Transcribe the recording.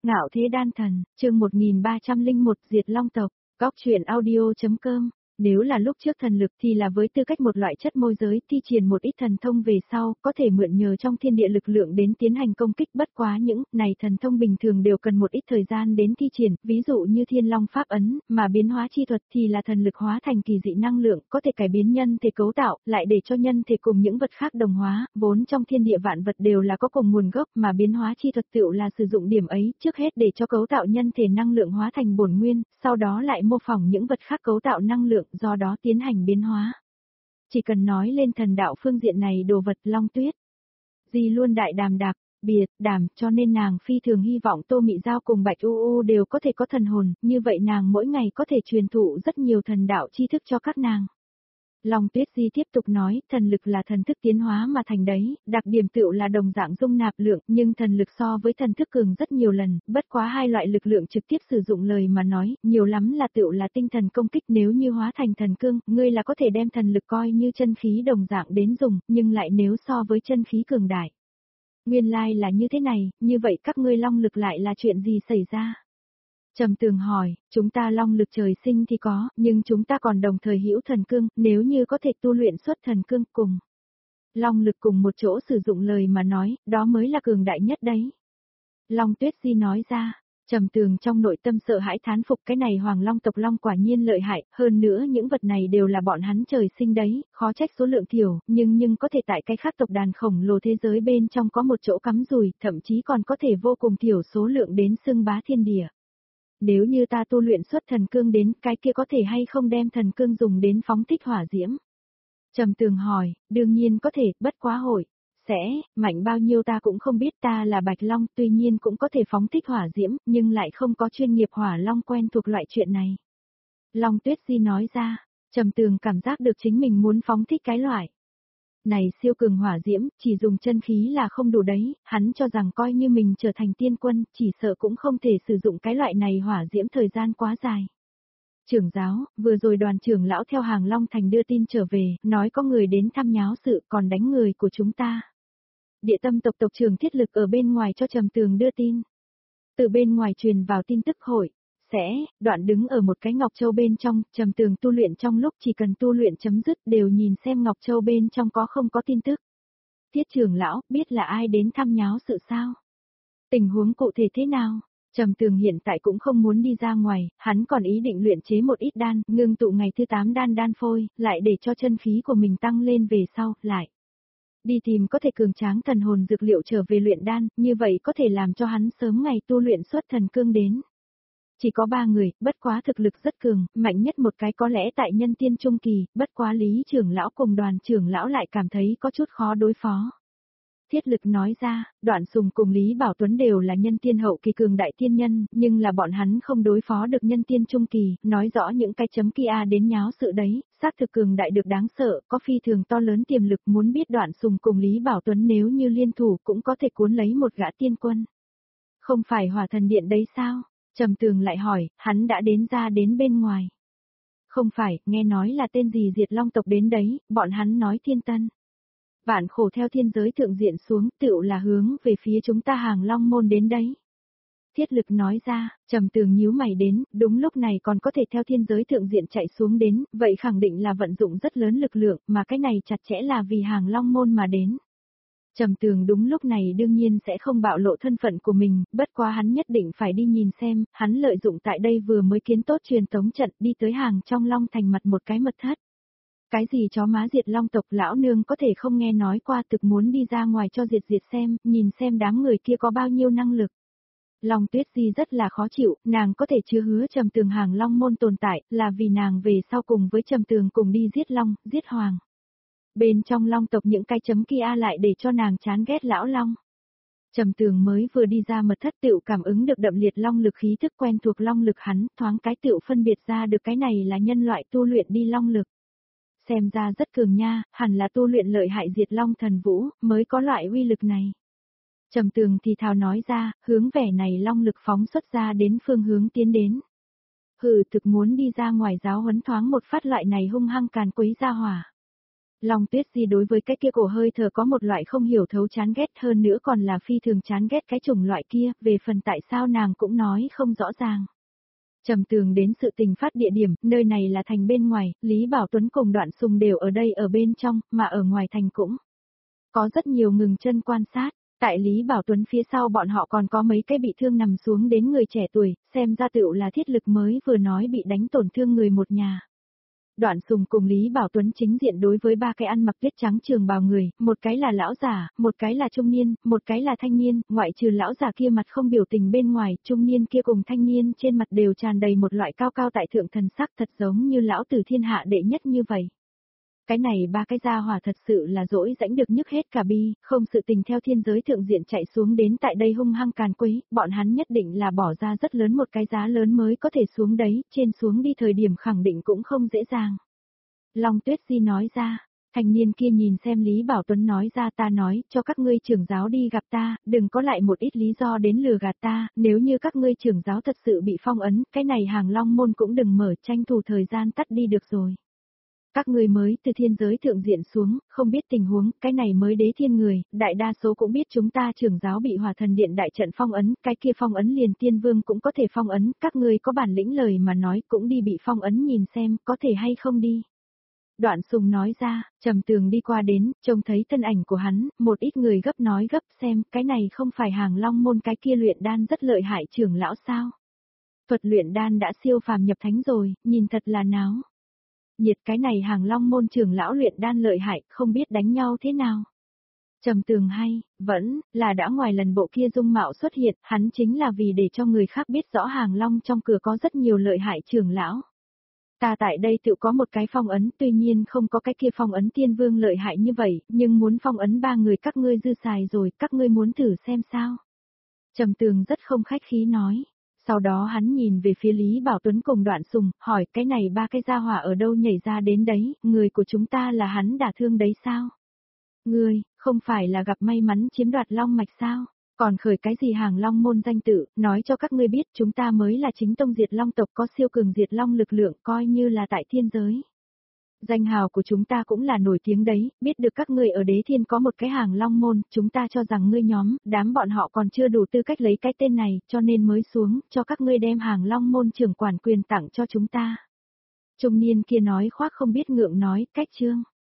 Ngạo Thế Đan Thần, chương 1301 Diệt Long Tộc, Góc Truyện Audio.com. Nếu là lúc trước thần lực thì là với tư cách một loại chất môi giới thi triển một ít thần thông về sau, có thể mượn nhờ trong thiên địa lực lượng đến tiến hành công kích, bất quá những này thần thông bình thường đều cần một ít thời gian đến thi triển, ví dụ như Thiên Long Pháp Ấn, mà biến hóa chi thuật thì là thần lực hóa thành kỳ dị năng lượng, có thể cải biến nhân thể cấu tạo, lại để cho nhân thể cùng những vật khác đồng hóa, vốn trong thiên địa vạn vật đều là có cùng nguồn gốc, mà biến hóa chi thuật tựu là sử dụng điểm ấy, trước hết để cho cấu tạo nhân thể năng lượng hóa thành bổn nguyên, sau đó lại mô phỏng những vật khác cấu tạo năng lượng, do đó tiến hành biến hóa. Chỉ cần nói lên thần đạo phương diện này đồ vật Long Tuyết Di luôn đại đàm đạc, biệt, đảm, cho nên nàng phi thường hy vọng Tô Mị Giao cùng Bạch U U đều có thể có thần hồn, như vậy nàng mỗi ngày có thể truyền thụ rất nhiều thần đạo tri thức cho các nàng. Long Tuyết Di tiếp tục nói, thần lực là thần thức tiến hóa mà thành đấy, đặc điểm tựu là đồng dạng dung nạp lượng, nhưng thần lực so với thần thức cường rất nhiều lần, bất quá hai loại lực lượng trực tiếp sử dụng lời mà nói, nhiều lắm là tựu là tinh thần công kích, nếu như hóa thành thần cương, ngươi là có thể đem thần lực coi như chân khí đồng dạng đến dùng, nhưng lại nếu so với chân khí cường đại. Nguyên lai là như thế này, như vậy các ngươi long lực lại là chuyện gì xảy ra? Trầm Tường hỏi, chúng ta long lực trời sinh thì có, nhưng chúng ta còn đồng thời hữu thần cương, nếu như có thể tu luyện xuất thần cương cùng long lực cùng một chỗ sử dụng lời mà nói, đó mới là cường đại nhất đấy. Long Tuyết Di nói ra, Trầm Tường trong nội tâm sợ hãi thán phục, cái này Hoàng Long tộc long quả nhiên lợi hại, hơn nữa những vật này đều là bọn hắn trời sinh đấy, khó trách số lượng thiểu, nhưng có thể tại cái khác tộc đàn khổng lồ thế giới bên trong có một chỗ cắm rùi, thậm chí còn có thể vô cùng thiểu số lượng đến xưng bá thiên địa. Nếu như ta tu luyện xuất thần cương đến, cái kia có thể hay không đem thần cương dùng đến phóng thích hỏa diễm? Trầm Tường hỏi, đương nhiên có thể, bất quá hội. Mạnh bao nhiêu ta cũng không biết, ta là Bạch Long, tuy nhiên cũng có thể phóng thích hỏa diễm, nhưng lại không có chuyên nghiệp hỏa long quen thuộc loại chuyện này. Long Tuyết Di nói ra, Trầm Tường cảm giác được chính mình muốn phóng thích cái loại này siêu cường hỏa diễm, chỉ dùng chân khí là không đủ đấy, hắn cho rằng coi như mình trở thành tiên quân, chỉ sợ cũng không thể sử dụng cái loại này hỏa diễm thời gian quá dài. Trưởng giáo, vừa rồi đoàn trưởng lão theo Hàng Long Thành đưa tin trở về, nói có người đến thăm nháo sự còn đánh người của chúng ta. Địa Tâm tộc tộc trưởng Thiết Lực ở bên ngoài cho Trầm Tường đưa tin. Từ bên ngoài truyền vào tin tức hội. Đoạn đứng ở một cái Ngọc Châu bên trong, Trầm Tường tu luyện trong lúc chỉ cần tu luyện chấm dứt đều nhìn xem Ngọc Châu bên trong có không có tin tức. Tiết trưởng lão, biết là ai đến thăm nháo sự sao? Tình huống cụ thể thế nào? Trầm Tường hiện tại cũng không muốn đi ra ngoài, hắn còn ý định luyện chế một ít đan, ngưng tụ ngày thứ 8 đan phôi, lại để cho chân khí của mình tăng lên về sau, lại đi tìm có thể cường tráng thần hồn dược liệu trở về luyện đan, như vậy có thể làm cho hắn sớm ngày tu luyện xuất thần cương đến. Chỉ có 3 người, bất quá thực lực rất cường, mạnh nhất một cái có lẽ tại nhân tiên trung kỳ, bất quá Lý trưởng lão cùng Đoàn trưởng lão lại cảm thấy có chút khó đối phó. Thiết Lực nói ra, Đoạn Sùng cùng Lý Bảo Tuấn đều là nhân tiên hậu kỳ cường đại tiên nhân, nhưng là bọn hắn không đối phó được nhân tiên trung kỳ, nói rõ những cái chấm kia đến nháo sự đấy, xác thực cường đại được đáng sợ, có phi thường to lớn tiềm lực, muốn biết Đoạn Sùng cùng Lý Bảo Tuấn nếu như liên thủ cũng có thể cuốn lấy một gã tiên quân. Không phải Hỏa Thần Điện đấy sao? Trầm Tường lại hỏi, hắn đã ra đến bên ngoài. Không phải, nghe nói là tên gì Diệt Long tộc đến đấy, bọn hắn nói Thiên Tân. Vạn khổ theo thiên giới thượng diện xuống, tựu là hướng về phía chúng ta Hàng Long môn đến đấy. Thiết Lực nói ra, Trầm Tường nhíu mày đến, đúng lúc này còn có thể theo thiên giới thượng diện chạy xuống đến, vậy khẳng định là vận dụng rất lớn lực lượng, mà cái này chặt chẽ là vì Hàng Long môn mà đến. Trầm Tường đúng lúc này đương nhiên sẽ không bạo lộ thân phận của mình, bất quá hắn nhất định phải đi nhìn xem, hắn lợi dụng tại đây vừa mới kiến tốt truyền tống trận đi tới hàng trong Long Thành mặt một cái mật thất. Cái gì chó má Diệt Long tộc lão nương có thể không nghe nói qua, thực muốn đi ra ngoài cho diệt xem, nhìn xem đám người kia có bao nhiêu năng lực. Long Tuyết Di rất là khó chịu, nàng có thể chưa hứa Trầm Tường Hàng Long môn tồn tại, là vì nàng về sau cùng với Trầm Tường cùng đi giết Long, giết Hoàng. Bên trong Long tộc những cái chấm kia lại để cho nàng chán ghét lão Long. Trầm Tường mới vừa đi ra mật thất tựu cảm ứng được đậm liệt Long lực khí thức quen thuộc Long lực hắn, thoáng cái tựu phân biệt ra được cái này là nhân loại tu luyện đi Long lực. Xem ra rất cường nha, hẳn là tu luyện lợi hại Diệt Long thần vũ, mới có loại uy lực này. Trầm Tường thì thào nói ra, hướng vẻ này Long lực phóng xuất ra đến phương hướng tiến đến. Thực muốn đi ra ngoài giáo huấn thoáng một phát loại này hung hăng càn quấy ra hỏa. Long Tuyết Di đối với cái kia cổ hơi thở có một loại không hiểu thấu chán ghét, hơn nữa còn là phi thường chán ghét cái chủng loại kia, về phần tại sao nàng cũng nói không rõ ràng. Trầm Tường đến sự tình phát địa điểm, nơi này là thành bên ngoài, Lý Bảo Tuấn cùng Đoạn Sùng đều ở đây ở bên trong, mà ở ngoài thành cũng có rất nhiều ngừng chân quan sát. Tại Lý Bảo Tuấn phía sau bọn họ còn có mấy cái bị thương nằm xuống đến người trẻ tuổi, xem ra tựu là thiết lực mới vừa nói bị đánh tổn thương người một nhà. Đoạn Sùng cùng Lý Bảo Tuấn chính diện đối với ba cái ăn mặc tuyết trắng trường bào người, một cái là lão giả, một cái là trung niên, một cái là thanh niên, ngoại trừ lão giả kia mặt không biểu tình bên ngoài, trung niên kia cùng thanh niên trên mặt đều tràn đầy một loại cao cao tại thượng thần sắc thật giống như lão tử thiên hạ đệ nhất như vậy. Cái này ba cái gia hỏa thật sự là dỗi rãnh được nhức hết cả bi, không sự tình theo thiên giới thượng diện chạy xuống đến tại đây hung hăng càn quấy, bọn hắn nhất định là bỏ ra rất lớn một cái giá lớn mới có thể xuống đấy, trên xuống đi thời điểm khẳng định cũng không dễ dàng. Long Tuyết Di nói ra, thanh niên kia nhìn xem Lý Bảo Tuấn nói ra ta nói, cho các ngươi trưởng giáo đi gặp ta, đừng có lại một ít lý do đến lừa gạt ta, nếu như các ngươi trưởng giáo thật sự bị phong ấn, cái này hàng long môn cũng đừng mở tranh thủ thời gian tắt đi được rồi. Các người mới từ thiên giới thượng diện xuống, không biết tình huống, cái này mới đế thiên người, đại đa số cũng biết chúng ta trưởng giáo bị Hỏa Thần Điện đại trận phong ấn, cái kia phong ấn liền tiên vương cũng có thể phong ấn, các người có bản lĩnh lời mà nói cũng đi bị phong ấn nhìn xem, có thể hay không đi. Đoạn Sùng nói ra, Trầm Tường đi qua đến, trông thấy thân ảnh của hắn, một ít người gấp nói gấp xem, cái này không phải hàng long môn cái kia luyện đan rất lợi hại trưởng lão sao. Thuật luyện đan đã siêu phàm nhập thánh rồi, nhìn thật là náo nhiệt, cái này hàng long môn trưởng lão luyện đan lợi hại, không biết đánh nhau thế nào. Trầm Tường hay, vẫn là đã ngoài lần bộ kia dung mạo xuất hiện, hắn chính là vì để cho người khác biết rõ hàng long trong cửa có rất nhiều lợi hại trưởng lão. Ta tại đây tự có một cái phong ấn, tuy nhiên không có cái kia phong ấn tiên vương lợi hại như vậy, nhưng muốn phong ấn ba người các ngươi dư xài rồi, các ngươi muốn thử xem sao. Trầm Tường rất không khách khí nói. Sau đó hắn nhìn về phía Lý Bảo Tuấn cùng Đoạn Sùng, hỏi cái này ba cái gia hỏa ở đâu nhảy ra đến đấy, người của chúng ta là hắn đả thương đấy sao? Ngươi, không phải là gặp may mắn chiếm đoạt long mạch sao? Còn khởi cái gì hàng long môn danh tự, nói cho các ngươi biết chúng ta mới là chính tông diệt long tộc có siêu cường diệt long lực lượng coi như là tại thiên giới. Danh hào của chúng ta cũng là nổi tiếng đấy, biết được các ngươi ở đế thiên có một cái hàng long môn, chúng ta cho rằng ngươi nhóm, đám bọn họ còn chưa đủ tư cách lấy cái tên này, cho nên mới xuống, cho các ngươi đem hàng long môn trưởng quản quyền tặng cho chúng ta. Trung niên kia nói khoác không biết ngượng nói, cách trương.